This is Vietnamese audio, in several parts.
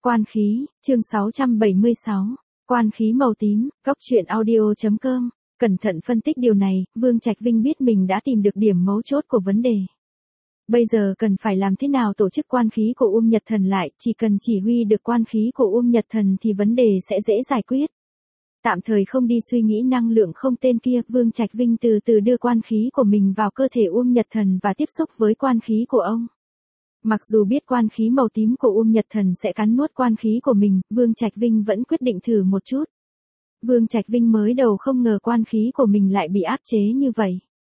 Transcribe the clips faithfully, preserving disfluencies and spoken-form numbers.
Quan khí, chương sáu trăm bảy mươi sáu. Quan khí màu tím, góc truyện audio chấm com. Cẩn thận phân tích điều này, Vương Trạch Vinh biết mình đã tìm được điểm mấu chốt của vấn đề. Bây giờ cần phải làm thế nào tổ chức quan khí của Uông Nhật Thần lại, chỉ cần chỉ huy được quan khí của Uông Nhật Thần thì vấn đề sẽ dễ giải quyết. Tạm thời không đi suy nghĩ năng lượng không tên kia, Vương Trạch Vinh từ từ đưa quan khí của mình vào cơ thể Uông Nhật Thần và tiếp xúc với quan khí của ông. Mặc dù biết quan khí màu tím của Uông Nhật Thần sẽ cắn nuốt quan khí của mình, Vương Trạch Vinh vẫn quyết định thử một chút. Vương Trạch Vinh mới đầu không ngờ quan khí của mình lại bị áp chế như vậy.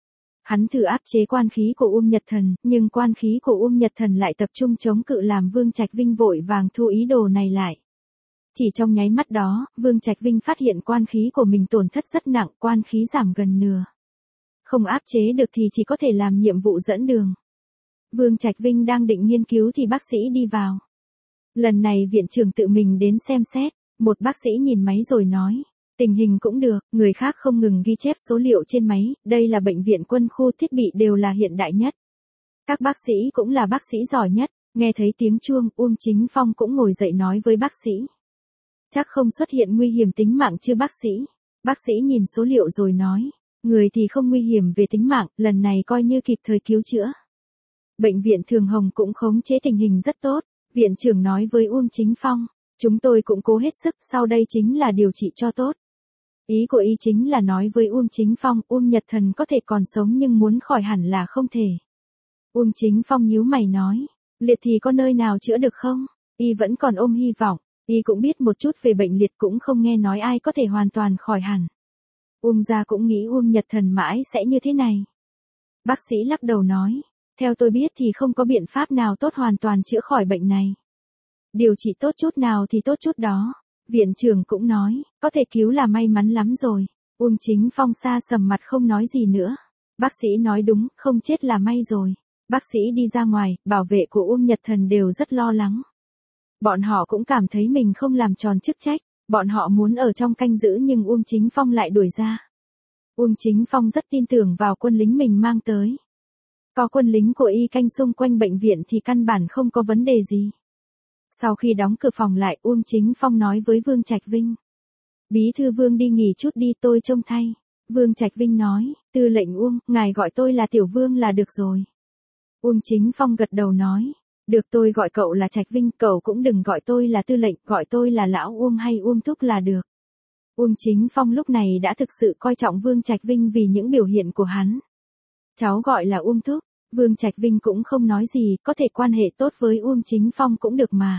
Hắn thử áp chế quan khí của Uông Nhật Thần, nhưng quan khí của Uông Nhật Thần lại tập trung chống cự làm Vương Trạch Vinh vội vàng thu ý đồ này lại. Chỉ trong nháy mắt đó, Vương Trạch Vinh phát hiện quan khí của mình tổn thất rất nặng, quan khí giảm gần nửa. Không áp chế được thì chỉ có thể làm nhiệm vụ dẫn đường. Vương Trạch Vinh đang định nghiên cứu thì bác sĩ đi vào. Lần này viện trưởng tự mình đến xem xét, một bác sĩ nhìn máy rồi nói, tình hình cũng được, người khác không ngừng ghi chép số liệu trên máy, đây là bệnh viện quân khu, thiết bị đều là hiện đại nhất. Các bác sĩ cũng là bác sĩ giỏi nhất, nghe thấy tiếng chuông, Uông Chính Phong cũng ngồi dậy nói với bác sĩ. Chắc không xuất hiện nguy hiểm tính mạng chứ bác sĩ? Bác sĩ nhìn số liệu rồi nói, người thì không nguy hiểm về tính mạng, lần này coi như kịp thời cứu chữa. Bệnh viện Thường Hồng cũng khống chế tình hình rất tốt, viện trưởng nói với Uông Chính Phong, chúng tôi cũng cố hết sức, sau đây chính là điều trị cho tốt. Ý của y chính là nói với Uông Chính Phong, Uông Nhật Thần có thể còn sống nhưng muốn khỏi hẳn là không thể. Uông Chính Phong nhíu mày nói, liệt thì có nơi nào chữa được không? Y vẫn còn ôm hy vọng, y cũng biết một chút về bệnh liệt cũng không nghe nói ai có thể hoàn toàn khỏi hẳn. Uông gia cũng nghĩ Uông Nhật Thần mãi sẽ như thế này. Bác sĩ lắc đầu nói, theo tôi biết thì không có biện pháp nào tốt hoàn toàn chữa khỏi bệnh này. Điều trị tốt chút nào thì tốt chút đó. Viện trưởng cũng nói, có thể cứu là may mắn lắm rồi. Uông Chính Phong xa sầm mặt không nói gì nữa. Bác sĩ nói đúng, không chết là may rồi. Bác sĩ đi ra ngoài, bảo vệ của Uông Nhật Thần đều rất lo lắng. Bọn họ cũng cảm thấy mình không làm tròn chức trách. Bọn họ muốn ở trong canh giữ nhưng Uông Chính Phong lại đuổi ra. Uông Chính Phong rất tin tưởng vào quân lính mình mang tới. Có quân lính của y canh xung quanh bệnh viện thì căn bản không có vấn đề gì. Sau khi đóng cửa phòng lại, Uông Chính Phong nói với Vương Trạch Vinh. Bí thư Vương đi nghỉ chút đi, tôi trông thay. Vương Trạch Vinh nói, tư lệnh Uông, ngài gọi tôi là Tiểu Vương là được rồi. Uông Chính Phong gật đầu nói, được, tôi gọi cậu là Trạch Vinh, cậu cũng đừng gọi tôi là tư lệnh, gọi tôi là Lão Uông hay Uông Thúc là được. Uông Chính Phong lúc này đã thực sự coi trọng Vương Trạch Vinh vì những biểu hiện của hắn. Cháu gọi là Uông Thúc. Vương Trạch Vinh cũng không nói gì, có thể quan hệ tốt với Uông Chính Phong cũng được mà.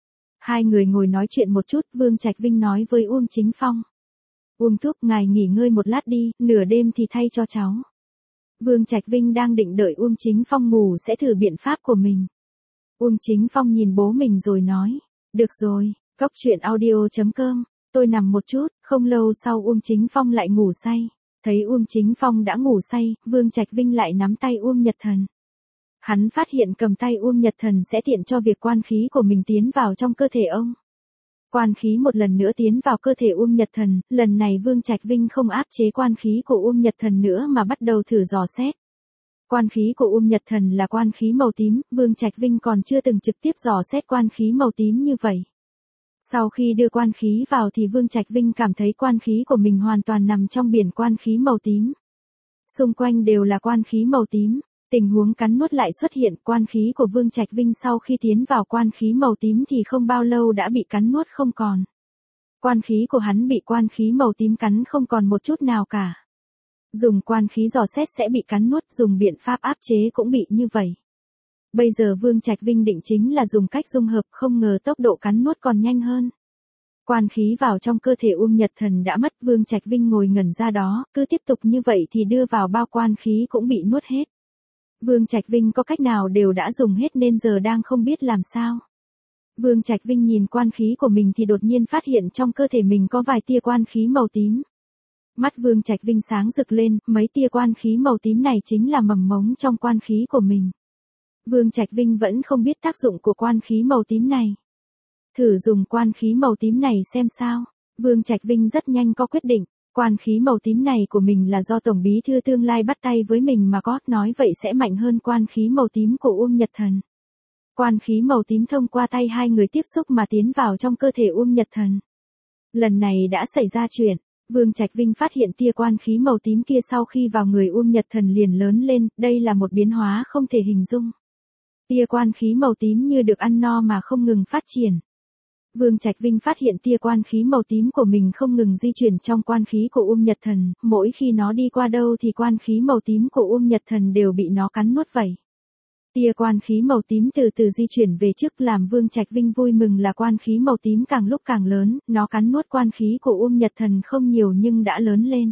Hai người ngồi nói chuyện một chút, Vương Trạch Vinh nói với Uông Chính Phong. Uông Thúc, ngài nghỉ ngơi một lát đi, nửa đêm thì thay cho cháu. Vương Trạch Vinh đang định đợi Uông Chính Phong ngủ sẽ thử biện pháp của mình. Uông Chính Phong nhìn bố mình rồi nói, được rồi, góc truyện audio chấm com, tôi nằm một chút, không lâu sau Uông Chính Phong lại ngủ say. Thấy Uông Chính Phong đã ngủ say, Vương Trạch Vinh lại nắm tay Uông Nhật Thần. Hắn phát hiện cầm tay Uông Nhật Thần sẽ tiện cho việc quan khí của mình tiến vào trong cơ thể ông. Quan khí một lần nữa tiến vào cơ thể Uông Nhật Thần, lần này Vương Trạch Vinh không áp chế quan khí của Uông Nhật Thần nữa mà bắt đầu thử dò xét. Quan khí của Uông Nhật Thần là quan khí màu tím, Vương Trạch Vinh còn chưa từng trực tiếp dò xét quan khí màu tím như vậy. Sau khi đưa quan khí vào thì Vương Trạch Vinh cảm thấy quan khí của mình hoàn toàn nằm trong biển quan khí màu tím. Xung quanh đều là quan khí màu tím, tình huống cắn nuốt lại xuất hiện, quan khí của Vương Trạch Vinh sau khi tiến vào quan khí màu tím thì không bao lâu đã bị cắn nuốt không còn. Quan khí của hắn bị quan khí màu tím cắn không còn một chút nào cả. Dùng quan khí dò xét sẽ bị cắn nuốt, dùng biện pháp áp chế cũng bị như vậy. Bây giờ Vương Trạch Vinh định chính là dùng cách dung hợp, không ngờ tốc độ cắn nuốt còn nhanh hơn. Quan khí vào trong cơ thể Uông Nhật Thần đã mất, Vương Trạch Vinh ngồi ngẩn ra đó, cứ tiếp tục như vậy thì đưa vào bao quan khí cũng bị nuốt hết. Vương Trạch Vinh có cách nào đều đã dùng hết nên giờ đang không biết làm sao. Vương Trạch Vinh nhìn quan khí của mình thì đột nhiên phát hiện trong cơ thể mình có vài tia quan khí màu tím. Mắt Vương Trạch Vinh sáng rực lên, mấy tia quan khí màu tím này chính là mầm mống trong quan khí của mình. Vương Trạch Vinh vẫn không biết tác dụng của quan khí màu tím này. Thử dùng quan khí màu tím này xem sao. Vương Trạch Vinh rất nhanh có quyết định, quan khí màu tím này của mình là do Tổng bí thư tương lai bắt tay với mình mà có, nói vậy sẽ mạnh hơn quan khí màu tím của Uông Nhật Thần. Quan khí màu tím thông qua tay hai người tiếp xúc mà tiến vào trong cơ thể Uông Nhật Thần. Lần này đã xảy ra chuyện, Vương Trạch Vinh phát hiện tia quan khí màu tím kia sau khi vào người Uông Nhật Thần liền lớn lên, đây là một biến hóa không thể hình dung. Tia quan khí màu tím như được ăn no mà không ngừng phát triển. Vương Trạch Vinh phát hiện tia quan khí màu tím của mình không ngừng di chuyển trong quan khí của Uông Nhật Thần, mỗi khi nó đi qua đâu thì quan khí màu tím của Uông Nhật Thần đều bị nó cắn nuốt vậy. Tia quan khí màu tím từ từ di chuyển về trước làm Vương Trạch Vinh vui mừng là quan khí màu tím càng lúc càng lớn, nó cắn nuốt quan khí của Uông Nhật Thần không nhiều nhưng đã lớn lên.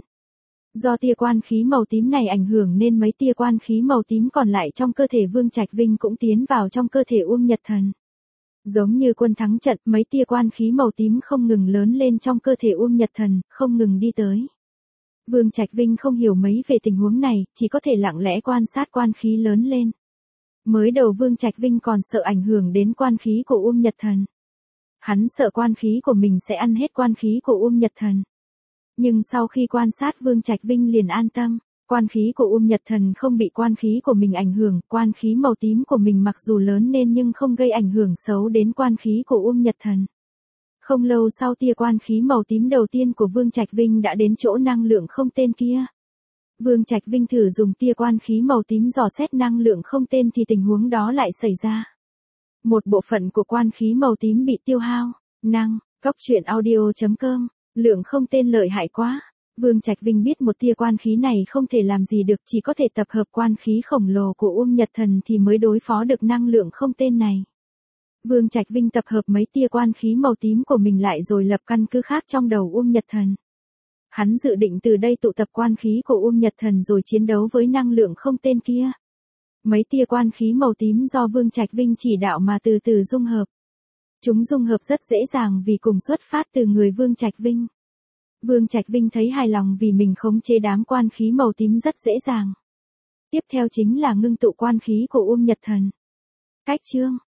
Do tia quan khí màu tím này ảnh hưởng nên mấy tia quan khí màu tím còn lại trong cơ thể Vương Trạch Vinh cũng tiến vào trong cơ thể Uông Nhật Thần. Giống như quân thắng trận, mấy tia quan khí màu tím không ngừng lớn lên trong cơ thể Uông Nhật Thần, không ngừng đi tới. Vương Trạch Vinh không hiểu mấy về tình huống này, chỉ có thể lặng lẽ quan sát quan khí lớn lên. Mới đầu Vương Trạch Vinh còn sợ ảnh hưởng đến quan khí của Uông Nhật Thần. Hắn sợ quan khí của mình sẽ ăn hết quan khí của Uông Nhật Thần. Nhưng sau khi quan sát Vương Trạch Vinh liền an tâm, quan khí của Uông Nhật Thần không bị quan khí của mình ảnh hưởng, quan khí màu tím của mình mặc dù lớn lên nhưng không gây ảnh hưởng xấu đến quan khí của Uông Nhật Thần. Không lâu sau tia quan khí màu tím đầu tiên của Vương Trạch Vinh đã đến chỗ năng lượng không tên kia. Vương Trạch Vinh thử dùng tia quan khí màu tím dò xét năng lượng không tên thì tình huống đó lại xảy ra. Một bộ phận của quan khí màu tím bị tiêu hao. Năng, Cốc truyện audio chấm com, lượng không tên lợi hại quá. Vương Trạch Vinh biết một tia quan khí này không thể làm gì được, chỉ có thể tập hợp quan khí khổng lồ của Uông Nhật Thần thì mới đối phó được năng lượng không tên này. Vương Trạch Vinh tập hợp mấy tia quan khí màu tím của mình lại rồi lập căn cứ khác trong đầu Uông Nhật Thần. Hắn dự định từ đây tụ tập quan khí của Uông Nhật Thần rồi chiến đấu với năng lượng không tên kia. Mấy tia quan khí màu tím do Vương Trạch Vinh chỉ đạo mà từ từ dung hợp. Chúng dung hợp rất dễ dàng vì cùng xuất phát từ người Vương Trạch Vinh. Vương Trạch Vinh thấy hài lòng vì mình khống chế đám quan khí màu tím rất dễ dàng. Tiếp theo chính là ngưng tụ quan khí của Uông Nhật Thần. Cách chương